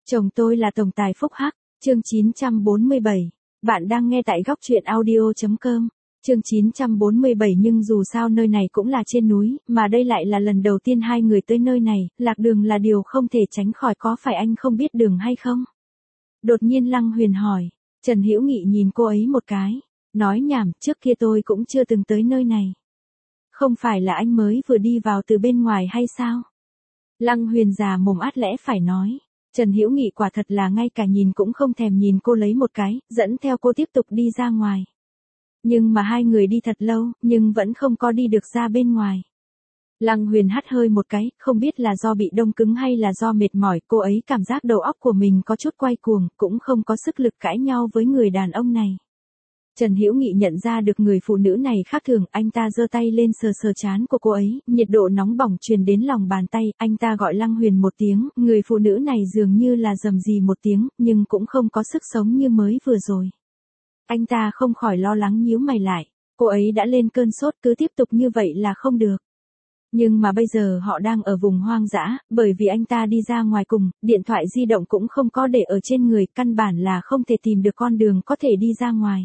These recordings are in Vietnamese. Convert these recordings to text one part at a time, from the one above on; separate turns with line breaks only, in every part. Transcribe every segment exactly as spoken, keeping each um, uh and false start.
Chồng tôi là tổng tài phúc hắc, chương chín trăm bốn mươi bảy. Bạn đang nghe tại góc truyện audio chấm com. Chương chín trăm bốn mươi bảy. Nhưng dù sao nơi này cũng là trên núi, mà đây lại là lần đầu tiên hai người tới nơi này, lạc đường là điều không thể tránh khỏi, có phải anh không biết đường hay không? Đột nhiên Lăng Huyền hỏi. Trần Hữu Nghị nhìn cô ấy một cái, nói nhảm, trước kia tôi cũng chưa từng tới nơi này. Không phải là anh mới vừa đi vào từ bên ngoài hay sao? Lăng Huyền già mồm át lẽ phải nói. Trần Hữu Nghị quả thật là ngay cả nhìn cũng không thèm nhìn cô lấy một cái, dẫn theo cô tiếp tục đi ra ngoài. Nhưng mà hai người đi thật lâu, nhưng vẫn không có đi được ra bên ngoài. Lăng Huyền hắt hơi một cái, không biết là do bị đông cứng hay là do mệt mỏi, cô ấy cảm giác đầu óc của mình có chút quay cuồng, cũng không có sức lực cãi nhau với người đàn ông này. Trần Hữu Nghị nhận ra được người phụ nữ này khác thường, anh ta giơ tay lên sờ sờ trán của cô ấy, nhiệt độ nóng bỏng truyền đến lòng bàn tay, anh ta gọi Lăng Huyền một tiếng, người phụ nữ này dường như là rầm rì một tiếng, nhưng cũng không có sức sống như mới vừa rồi. Anh ta không khỏi lo lắng nhíu mày lại, cô ấy đã lên cơn sốt, cứ tiếp tục như vậy là không được. Nhưng mà bây giờ họ đang ở vùng hoang dã, bởi vì anh ta đi ra ngoài cùng, điện thoại di động cũng không có để ở trên người, căn bản là không thể tìm được con đường có thể đi ra ngoài.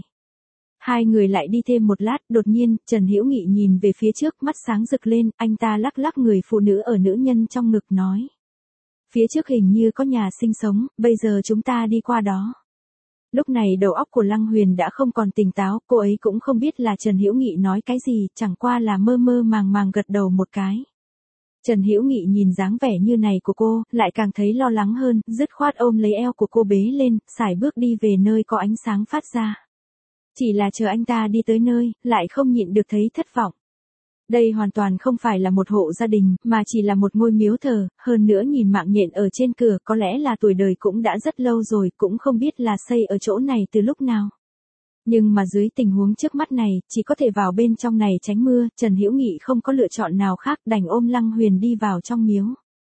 Hai người lại đi thêm một lát, đột nhiên, Trần Hữu Nghị nhìn về phía trước, mắt sáng rực lên, anh ta lắc lắc người phụ nữ ở nữ nhân trong ngực nói. Phía trước hình như có nhà sinh sống, bây giờ chúng ta đi qua đó. Lúc này đầu óc của Lăng Huyền đã không còn tỉnh táo, cô ấy cũng không biết là Trần Hữu Nghị nói cái gì, chẳng qua là mơ mơ màng màng gật đầu một cái. Trần Hữu Nghị nhìn dáng vẻ như này của cô, lại càng thấy lo lắng hơn, dứt khoát ôm lấy eo của cô bế lên, sải bước đi về nơi có ánh sáng phát ra. Chỉ là chờ anh ta đi tới nơi, lại không nhịn được thấy thất vọng. Đây hoàn toàn không phải là một hộ gia đình, mà chỉ là một ngôi miếu thờ, hơn nữa nhìn mạng nhện ở trên cửa, có lẽ là tuổi đời cũng đã rất lâu rồi, cũng không biết là xây ở chỗ này từ lúc nào. Nhưng mà dưới tình huống trước mắt này, chỉ có thể vào bên trong này tránh mưa, Trần Hữu Nghị không có lựa chọn nào khác, đành ôm Lăng Huyền đi vào trong miếu.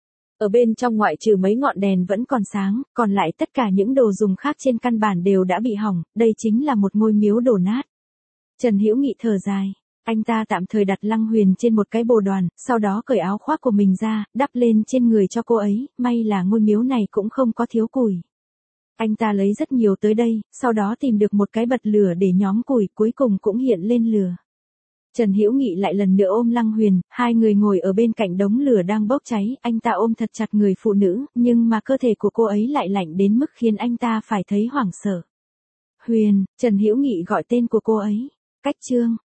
Ở bên trong ngoại trừ mấy ngọn đèn vẫn còn sáng, còn lại tất cả những đồ dùng khác trên căn bản đều đã bị hỏng, đây chính là một ngôi miếu đổ nát. Trần Hữu Nghị thở dài, anh ta tạm thời đặt Lăng Huyền trên một cái bồ đoàn, sau đó cởi áo khoác của mình ra, đắp lên trên người cho cô ấy, may là ngôi miếu này cũng không có thiếu củi. Anh ta lấy rất nhiều tới đây, sau đó tìm được một cái bật lửa để nhóm củi, cuối cùng cũng hiện lên lửa. Trần Hữu Nghị lại lần nữa ôm Lăng Huyền, hai người ngồi ở bên cạnh đống lửa đang bốc cháy, anh ta ôm thật chặt người phụ nữ, nhưng mà cơ thể của cô ấy lại lạnh đến mức khiến anh ta phải thấy hoảng sợ. Huyền, Trần Hữu Nghị gọi tên của cô ấy. Cách chương,